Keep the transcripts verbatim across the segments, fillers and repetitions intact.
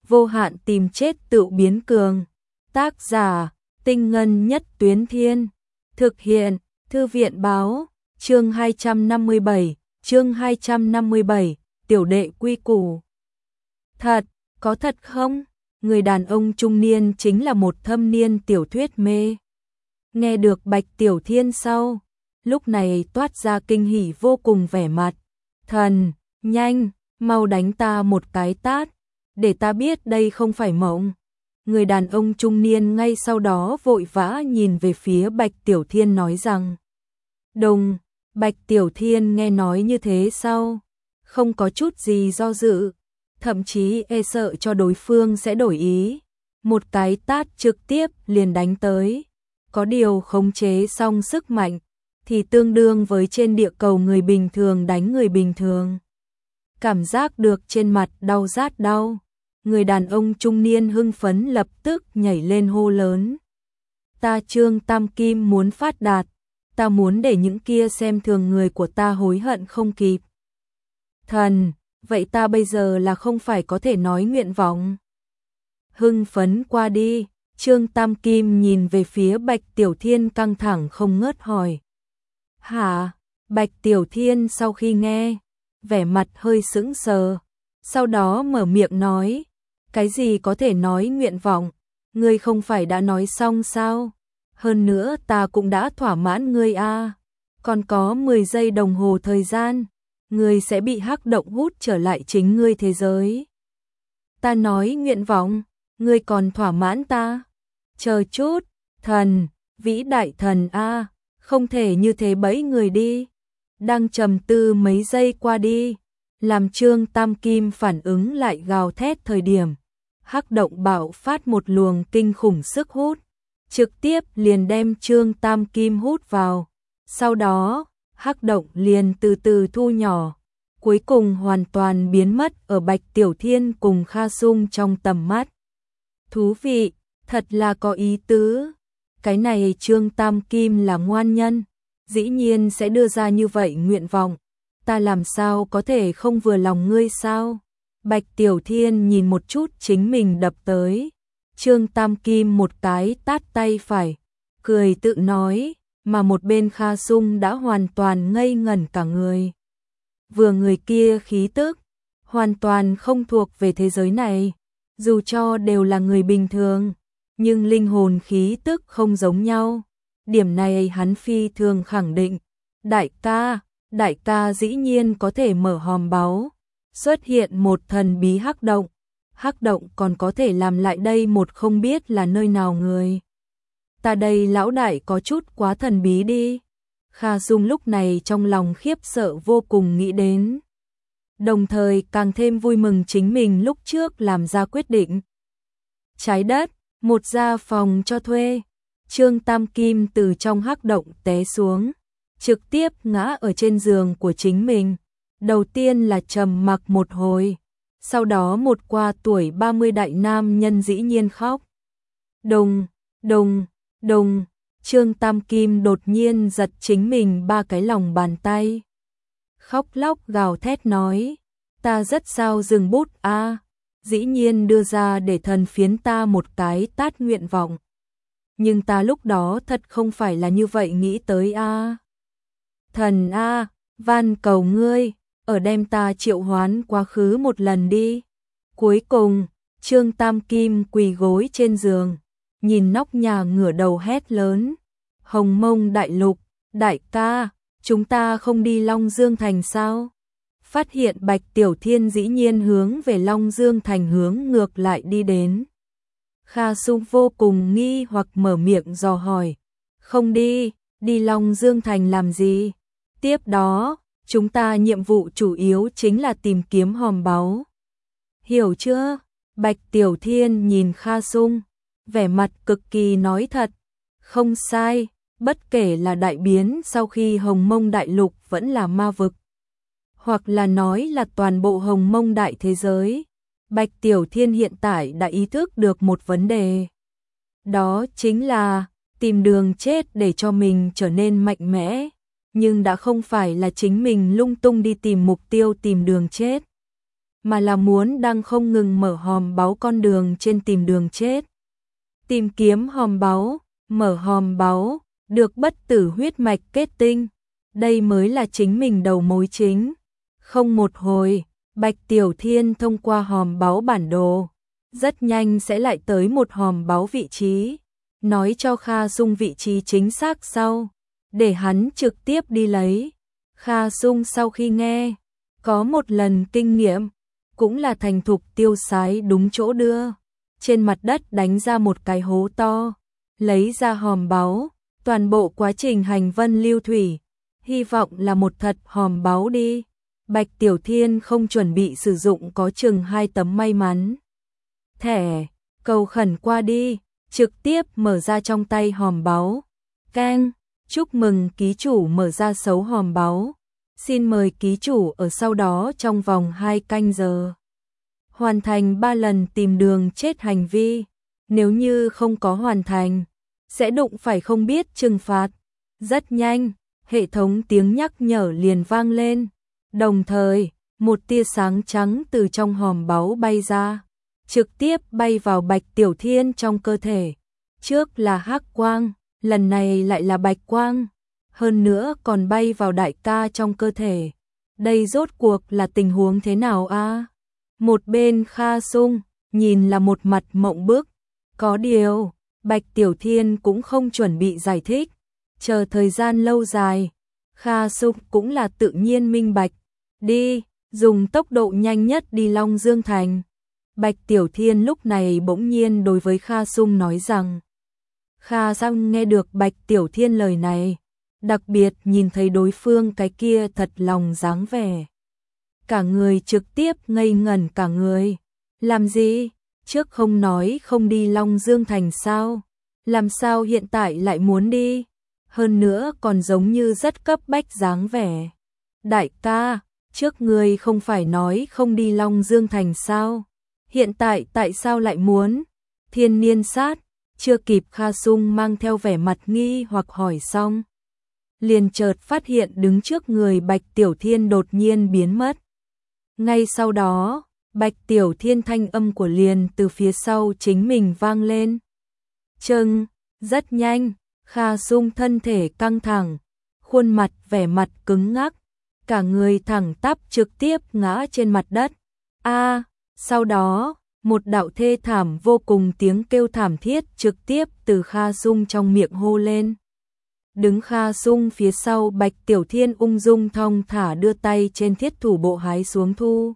vô hạn tìm chết tự biến cường. Tác giả, Tinh Ngân Nhất Tuyến Thiên. Thực hiện, Thư viện Báo. Chương hai trăm năm mươi bảy, chương hai trăm năm mươi bảy, tiểu đệ quy củ. Thật, có thật không? Người đàn ông trung niên chính là một thâm niên tiểu thuyết mê. Nghe được Bạch Tiểu Thiên sau, lúc này toát ra kinh hỉ vô cùng vẻ mặt. Thần, nhanh, mau đánh ta một cái tát, để ta biết đây không phải mộng. Người đàn ông trung niên ngay sau đó vội vã nhìn về phía Bạch Tiểu Thiên nói rằng. Đồng, Bạch Tiểu Thiên nghe nói như thế sau, không có chút gì do dự, thậm chí e sợ cho đối phương sẽ đổi ý. Một cái tát trực tiếp liền đánh tới. Có điều khống chế xong sức mạnh, thì tương đương với trên địa cầu người bình thường đánh người bình thường. Cảm giác được trên mặt đau rát đau, người đàn ông trung niên hưng phấn lập tức nhảy lên hô lớn. Ta Trương Tam Kim muốn phát đạt, ta muốn để những kia xem thường người của ta hối hận không kịp. Thần, vậy ta bây giờ là không phải có thể nói nguyện vọng. Hưng phấn qua đi, Trương Tam Kim nhìn về phía Bạch Tiểu Thiên căng thẳng không ngớt hỏi. Hả? Bạch Tiểu Thiên sau khi nghe, vẻ mặt hơi sững sờ, sau đó mở miệng nói. Cái gì có thể nói nguyện vọng, ngươi không phải đã nói xong sao? Hơn nữa ta cũng đã thỏa mãn ngươi a, còn có mười giây đồng hồ thời gian, ngươi sẽ bị hắc động hút trở lại chính ngươi thế giới. Ta nói nguyện vọng, ngươi còn thỏa mãn ta? Chờ chút, thần, vĩ đại thần a, không thể như thế bẫy người đi. Đang trầm tư mấy giây qua đi, làm Trương Tam Kim phản ứng lại gào thét thời điểm, hắc động bạo phát một luồng kinh khủng sức hút, trực tiếp liền đem Trương Tam Kim hút vào. Sau đó, hắc động liền từ từ thu nhỏ, cuối cùng hoàn toàn biến mất ở Bạch Tiểu Thiên cùng Kha Sung trong tầm mắt. Thú vị, thật là có ý tứ. Cái này Trương Tam Kim là ngoan nhân, dĩ nhiên sẽ đưa ra như vậy nguyện vọng. Ta làm sao có thể không vừa lòng ngươi sao? Bạch Tiểu Thiên nhìn một chút chính mình đập tới. Trương Tam Kim một cái tát tay phải, cười tự nói, mà một bên Kha Sung đã hoàn toàn ngây ngẩn cả người. Vừa người kia khí tức, hoàn toàn không thuộc về thế giới này, dù cho đều là người bình thường, nhưng linh hồn khí tức không giống nhau. Điểm này hắn phi thường khẳng định. Đại ca, đại ca dĩ nhiên có thể mở hòm báu, xuất hiện một thần bí hắc động. Hắc động còn có thể làm lại đây một không biết là nơi nào người. Ta đây lão đại có chút quá thần bí đi. Kha Dung lúc này trong lòng khiếp sợ vô cùng nghĩ đến. Đồng thời càng thêm vui mừng chính mình lúc trước làm ra quyết định. Trái đất, một gia phòng cho thuê. Trương Tam Kim từ trong hắc động té xuống, trực tiếp ngã ở trên giường của chính mình. Đầu tiên là trầm mặc một hồi, sau đó một qua tuổi ba mươi đại nam nhân dĩ nhiên khóc. Đùng, đùng, đùng, Trương Tam Kim đột nhiên giật chính mình ba cái lòng bàn tay. Khóc lóc gào thét nói, ta rất sao dừng bút a, dĩ nhiên đưa ra để thần phiến ta một cái tát nguyện vọng. Nhưng ta lúc đó thật không phải là như vậy nghĩ tới a. Thần a, van cầu ngươi, ở đem ta triệu hoán quá khứ một lần đi. Cuối cùng, Trương Tam Kim quỳ gối trên giường, nhìn nóc nhà ngửa đầu hét lớn. Hồng Mông Đại Lục, đại ca, chúng ta không đi Long Dương Thành sao? Phát hiện Bạch Tiểu Thiên dĩ nhiên hướng về Long Dương Thành hướng ngược lại đi đến. Kha Sung vô cùng nghi hoặc mở miệng dò hỏi. Không đi, đi Long Dương Thành làm gì? Tiếp đó, chúng ta nhiệm vụ chủ yếu chính là tìm kiếm hòm báu. Hiểu chưa? Bạch Tiểu Thiên nhìn Kha Sung, vẻ mặt cực kỳ nói thật. Không sai, bất kể là đại biến sau khi Hồng Mông Đại Lục vẫn là ma vực, hoặc là nói là toàn bộ Hồng Mông Đại thế giới. Bạch Tiểu Thiên hiện tại đã ý thức được một vấn đề. Đó chính là tìm đường chết để cho mình trở nên mạnh mẽ, nhưng đã không phải là chính mình lung tung đi tìm mục tiêu tìm đường chết. mà là muốn đang không ngừng mở hòm báu con đường trên tìm đường chết. Tìm kiếm hòm báu, mở hòm báu, được bất tử huyết mạch kết tinh. Đây mới là chính mình đầu mối chính. Không một hồi, Bạch Tiểu Thiên thông qua hòm báu bản đồ, rất nhanh sẽ lại tới một hòm báu vị trí, nói cho Kha Sung vị trí chính xác sau, để hắn trực tiếp đi lấy. Kha Sung sau khi nghe, có một lần kinh nghiệm, cũng là thành thục tiêu sái đúng chỗ đưa, trên mặt đất đánh ra một cái hố to, lấy ra hòm báu, toàn bộ quá trình hành vân lưu thủy, hy vọng là một thật hòm báu đi. Bạch Tiểu Thiên không chuẩn bị sử dụng có chừng hai tấm may mắn thẻ, cầu khẩn qua đi, trực tiếp mở ra trong tay hòm báu. Keng, chúc mừng ký chủ mở ra sáu hòm báu. Xin mời ký chủ ở sau đó trong vòng hai canh giờ hoàn thành ba lần tìm đường chết hành vi. Nếu như không có hoàn thành, sẽ đụng phải không biết trừng phạt. Rất nhanh, hệ thống tiếng nhắc nhở liền vang lên. Đồng thời, một tia sáng trắng từ trong hòm báu bay ra, trực tiếp bay vào Bạch Tiểu Thiên trong cơ thể. Trước là hắc quang, lần này lại là bạch quang, hơn nữa còn bay vào đại ca trong cơ thể. Đây rốt cuộc là tình huống thế nào a? Một bên Kha Sung, nhìn là một mặt mộng bức. Có điều, Bạch Tiểu Thiên cũng không chuẩn bị giải thích. Chờ thời gian lâu dài, Kha Sung cũng là tự nhiên minh bạch. Đi, dùng tốc độ nhanh nhất đi Long Dương Thành. Bạch Tiểu Thiên lúc này bỗng nhiên đối với Kha Sung nói rằng. Kha Sung nghe được Bạch Tiểu Thiên lời này, đặc biệt nhìn thấy đối phương cái kia thật lòng dáng vẻ. Cả người trực tiếp ngây ngẩn cả người. Làm gì? Trước không nói không đi Long Dương Thành sao? Làm sao hiện tại lại muốn đi? Hơn nữa còn giống như rất cấp bách dáng vẻ. Đại ca, trước người không phải nói không đi Long Dương Thành sao? Hiện tại tại sao lại muốn? Thiên niên sát, chưa kịp Kha Sung mang theo vẻ mặt nghi hoặc hỏi xong, liền chợt phát hiện đứng trước người Bạch Tiểu Thiên đột nhiên biến mất. Ngay sau đó, Bạch Tiểu Thiên thanh âm của liền từ phía sau chính mình vang lên. Chừng, rất nhanh, Kha Sung thân thể căng thẳng, khuôn mặt vẻ mặt cứng ngắc, cả người thẳng tắp trực tiếp ngã trên mặt đất. A, sau đó, một đạo thê thảm vô cùng tiếng kêu thảm thiết trực tiếp từ Kha Sung trong miệng hô lên. Đứng Kha Sung phía sau Bạch Tiểu Thiên ung dung thong thả đưa tay trên thiết thủ bộ hái xuống thu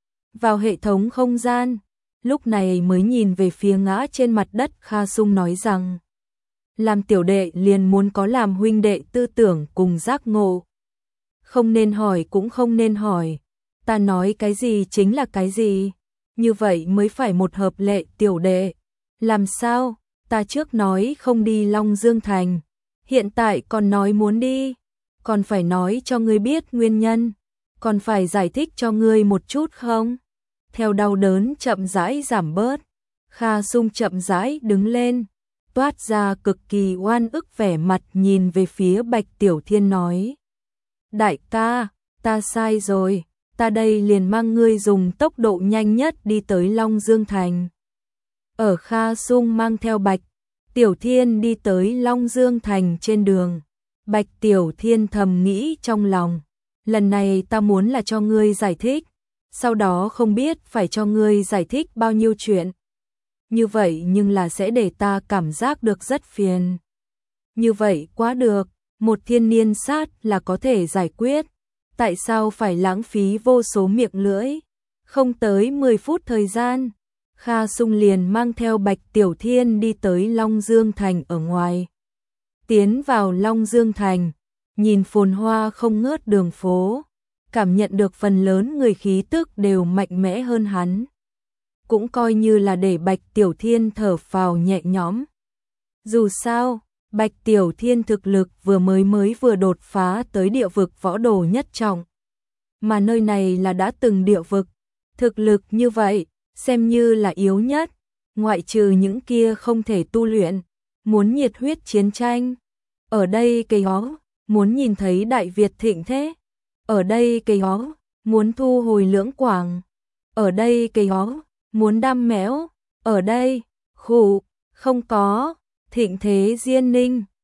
vào hệ thống không gian, lúc này mới nhìn về phía ngã trên mặt đất Kha Sung nói rằng. Làm tiểu đệ liền muốn có làm huynh đệ tư tưởng cùng giác ngộ. Không nên hỏi cũng không nên hỏi, ta nói cái gì chính là cái gì, như vậy mới phải một hợp lệ tiểu đệ. Làm sao, ta trước nói không đi Long Dương Thành, hiện tại còn nói muốn đi, còn phải nói cho ngươi biết nguyên nhân, còn phải giải thích cho ngươi một chút không? Theo đau đớn chậm rãi giảm bớt, Kha Sung chậm rãi đứng lên, toát ra cực kỳ oan ức vẻ mặt nhìn về phía Bạch Tiểu Thiên nói. Đại ca, ta sai rồi, ta đây liền mang ngươi dùng tốc độ nhanh nhất đi tới Long Dương Thành. Ở Kha Sung mang theo Bạch Tiểu Thiên đi tới Long Dương Thành trên đường, Bạch Tiểu Thiên thầm nghĩ trong lòng, lần này ta muốn là cho ngươi giải thích, sau đó không biết phải cho ngươi giải thích bao nhiêu chuyện. Như vậy nhưng là sẽ để ta cảm giác được rất phiền. Như vậy quá được, một thiên niên sát là có thể giải quyết, tại sao phải lãng phí vô số miệng lưỡi? Không tới mười phút thời gian, Kha Sung liền mang theo Bạch Tiểu Thiên đi tới Long Dương Thành ở ngoài. Tiến vào Long Dương Thành, nhìn phồn hoa không ngớt đường phố, cảm nhận được phần lớn người khí tức đều mạnh mẽ hơn hắn. Cũng coi như là để Bạch Tiểu Thiên thở phào nhẹ nhõm. Dù sao, Bạch Tiểu Thiên thực lực vừa mới mới vừa đột phá tới địa vực võ đồ nhất trọng. Mà nơi này là đã từng địa vực, thực lực như vậy, xem như là yếu nhất, ngoại trừ những kia không thể tu luyện, muốn nhiệt huyết chiến tranh. Ở đây cây hó, muốn nhìn thấy Đại Việt thịnh thế. Ở đây cây hó, muốn thu hồi lưỡng quảng. ở đây cái ó, muốn đam mẽo, ở đây, khụ, không có, thịnh thế Diên Ninh.